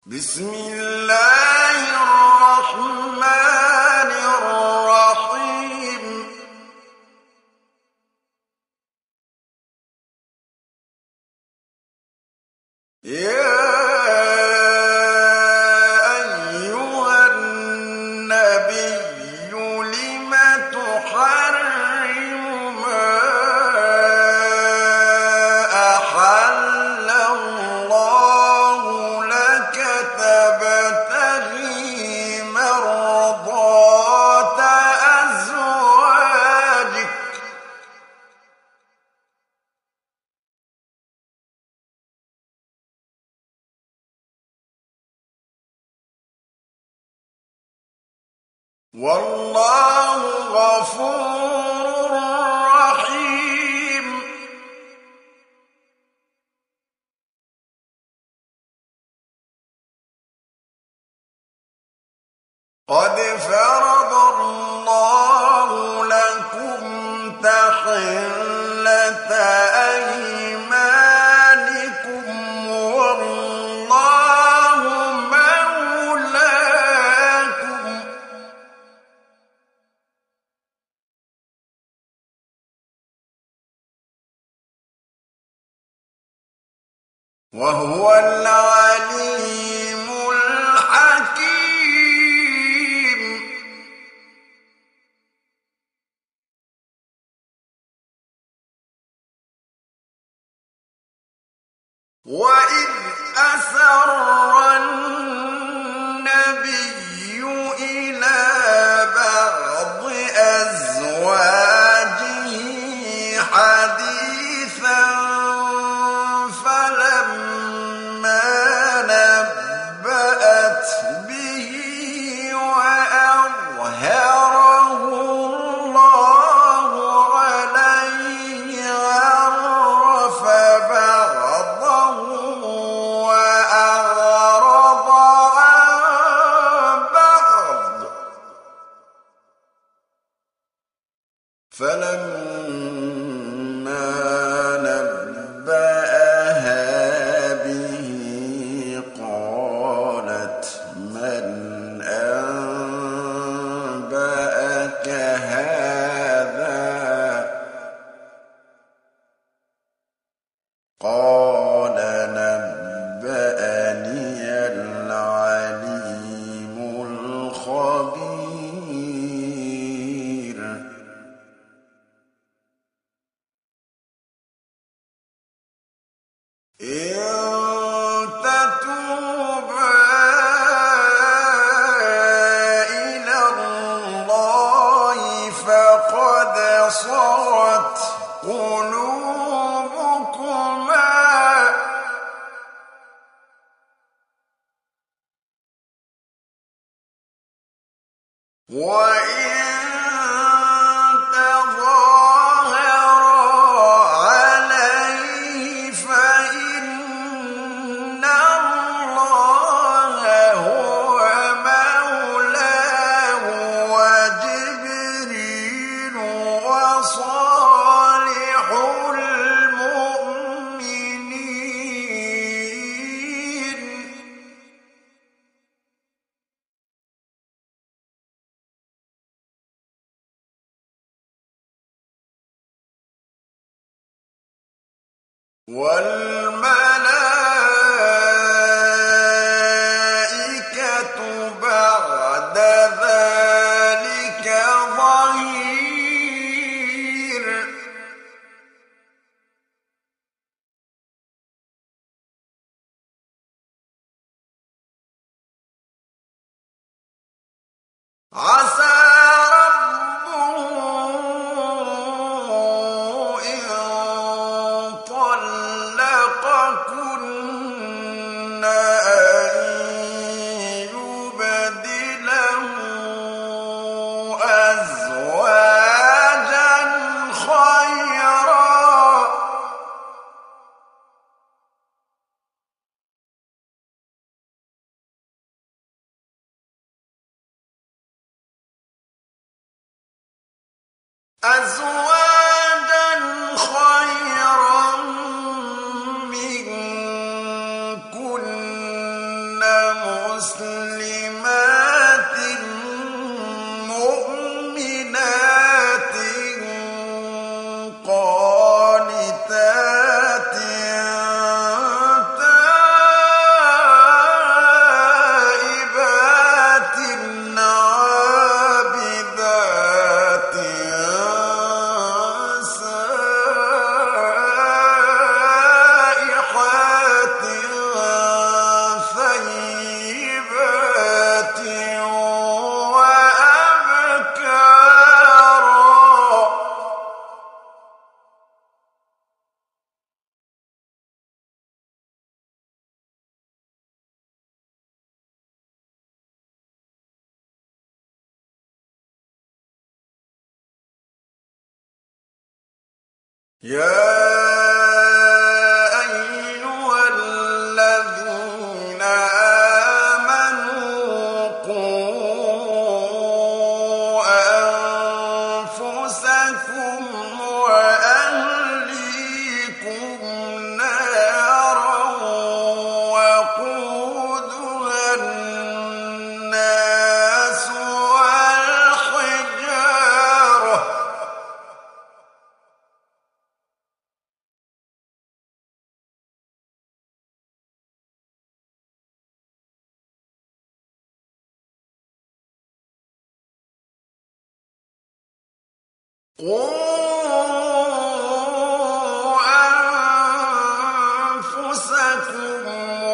بسم الله الرحمن الرحيم يا أيها النبي لم تحرم ما أحل الله لك تبتغي مرضات أزواجك والله غفور رحيم قد فرض الله لكم تحلة أيمانكم والله مولاكم وهو العليم الحكيم وإذ أسر النبي إلى بعض أزواجه حديثا فلما نبأت به وأظهره الله عليه عرف بعضه وأعرض عن بعض فلما نبأها به قالت من أنبأك هذا قال نبأني العليم الخبير إن تتوبا إلى الله فقد صغت قلوبكما وإن تظاهرا عليه فإن الله هو مولاه وجبريل وصالح المؤمنين والملائكة بعد ذلك ظهير عسى ربه إن طلقكن أن يبدله أزواجا خيرا منكن مسلمات مؤمنات قانتات تائبات عابدات سائحات ثيبات وأبكارا. يا أيها الذين آمنوا قوا أنفسكم وأهليكم نارا وقودها الناس والحجارة قوا أنفسكم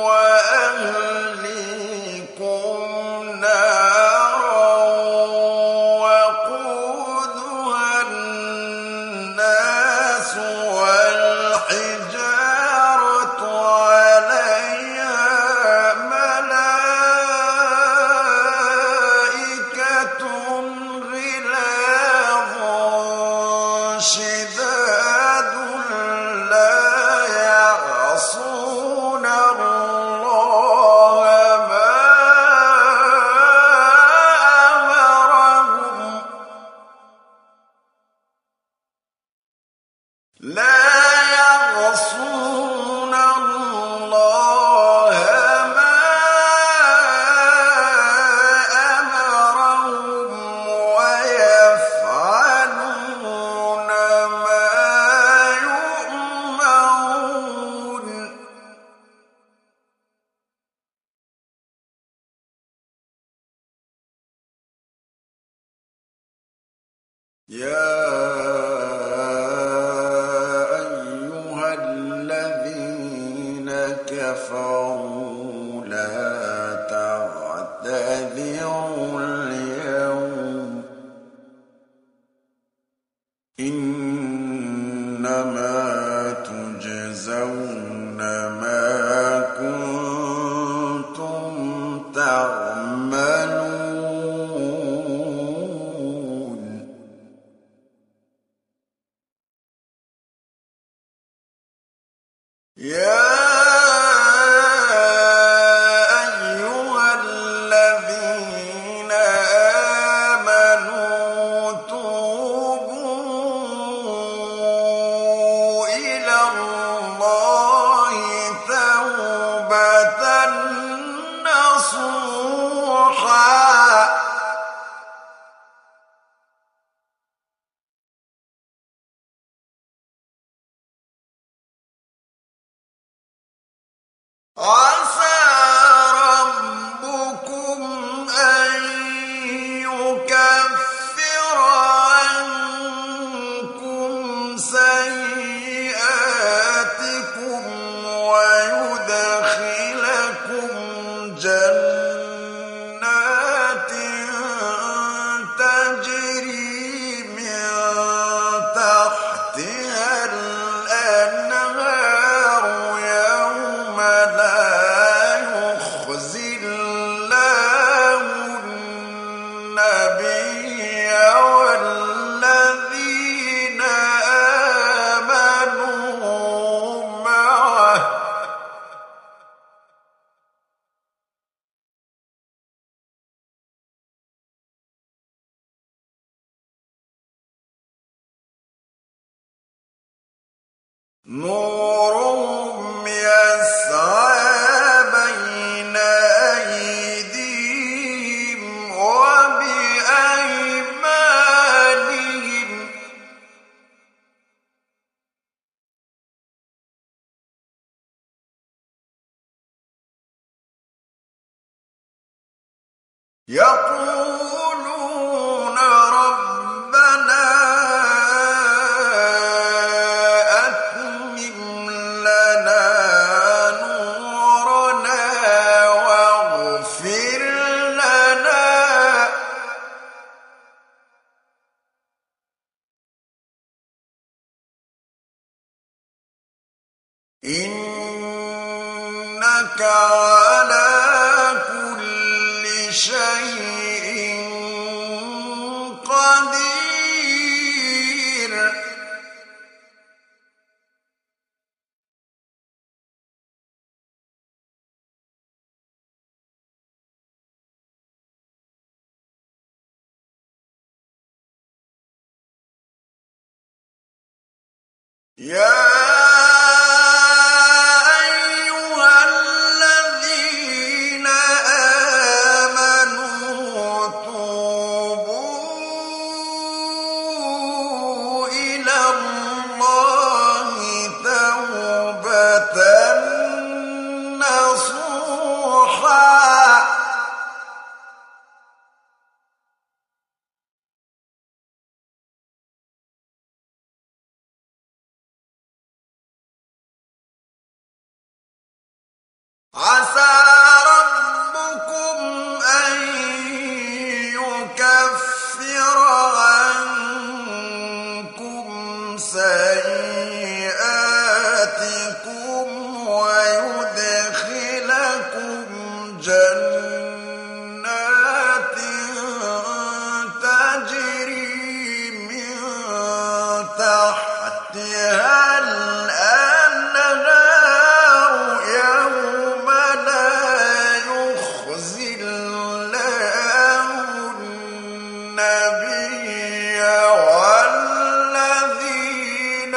وأهليكم نارا وقودها الناس والحجارة عليها ملائكة غلاظ شداد لا يعصون الله ما أمرهم ويفعلون ما يؤمرون. يا أيها الذين كفروا لا تعتذروا اليوم إنما تجزون ما كنتم تعملون. يا أيها الذين آمنوا توبوا إلى الله توبة نصوحا عسى ربكم أن يكفر عنكم سيئاتكم ويدخلكم جنات تجري من تحتها الأنهار يوم لا يخزي الله النبي والذين آمنوا معه نورهم يسعى بين أيديهم يقولون ربنا أتمم لنا نورنا واغفر لنا إنك على كل شيء قدير يا أيها الذين آمنوا توبوا إلى الله توبة نصوحا عسى ربكم أن يكفر عنكم سيئاتكم ويدخلكم جنات تجري من تحتها الأنهار يوم لا يخزي الله النبي والذين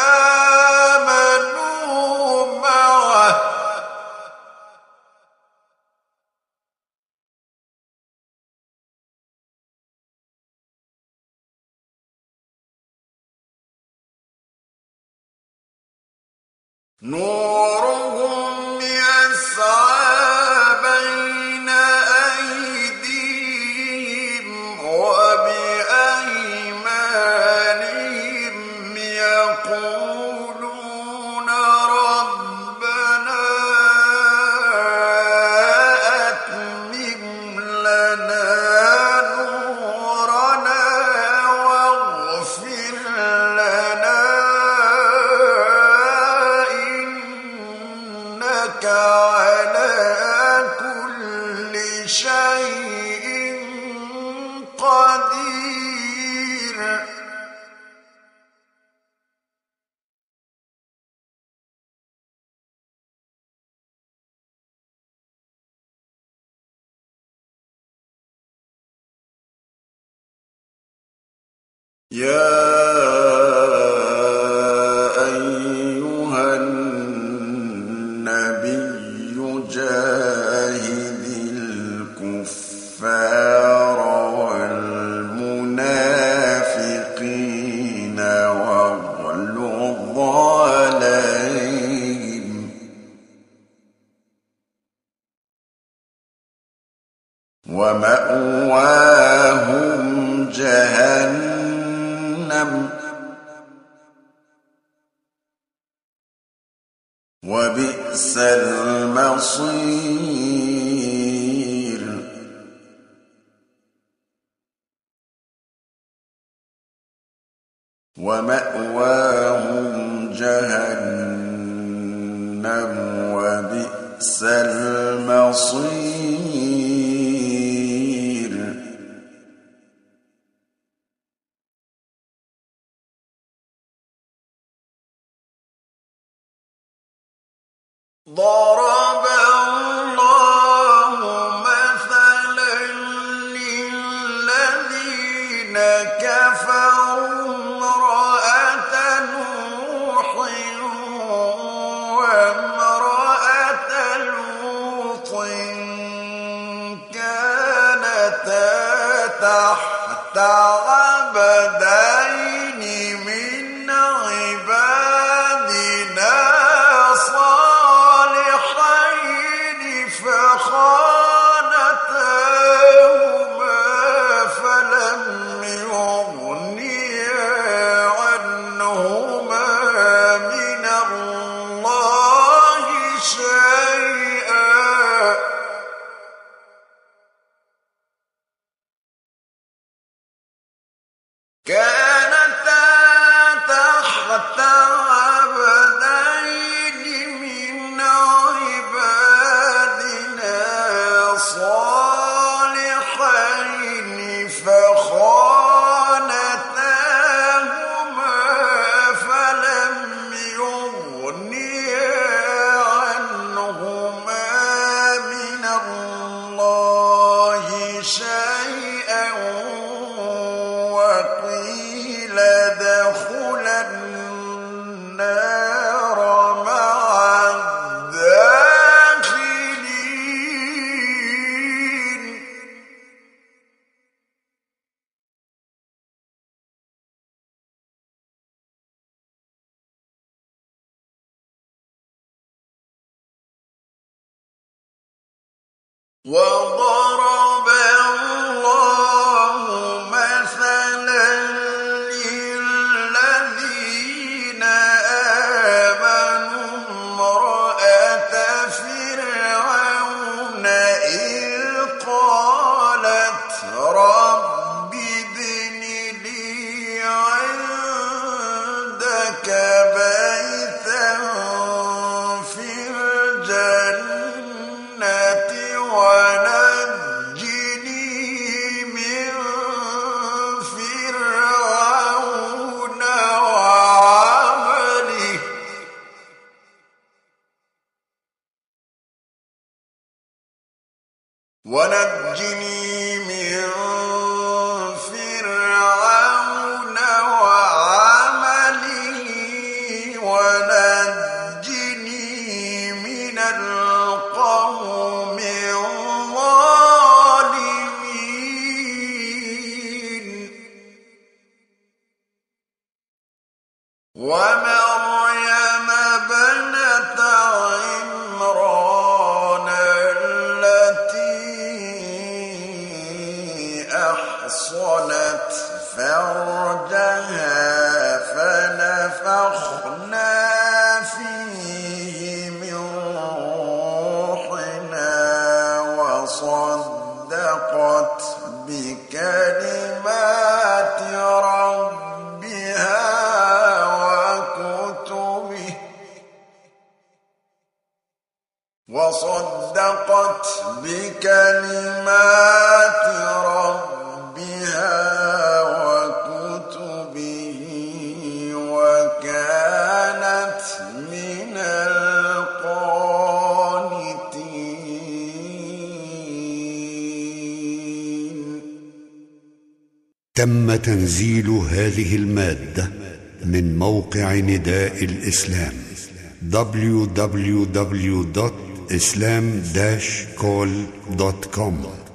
آمنوا معه نورهم يسعى بين أيديهم وبأيمانهم يقولون ربنا أتمم لنا نورنا واغفر لنا إنك على كل شيء قدير يا أيها النبي جاهد الكفار والمنافقين واغلظ عليهم ومأواهم جهنم وبئس المصير ومأواهم جهنم وبئس المصير ضرب الله مثلا للذين كفروا امرأة نوح وامرأة لوط كانتا تحت عبدين من عبادنا صالحين فخانتاهما وضرب الله مثلا للذين آمنوا امرأة فرعون إذ قالت رب ابن لي عندك بيتا في الجنة ونجني من فرعون وعمله ونجني من القوم الظالمين ومريم ابنة عمران التي أحصنت فرجها فنفخنا فيه من روحنا وصدقت بكلمات ربها وكتبه وكانت من القانتين. تم تنزيل هذه المادة من موقع نداء الإسلام www.islam-call.com